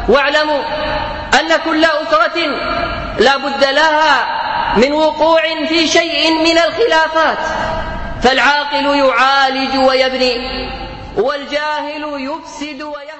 واعلموا أن كل أسرة لا بد لها من وقوع في شيء من الخلافات، فالعاقل يعالج ويبني، والجاهل يفسد ويهدم.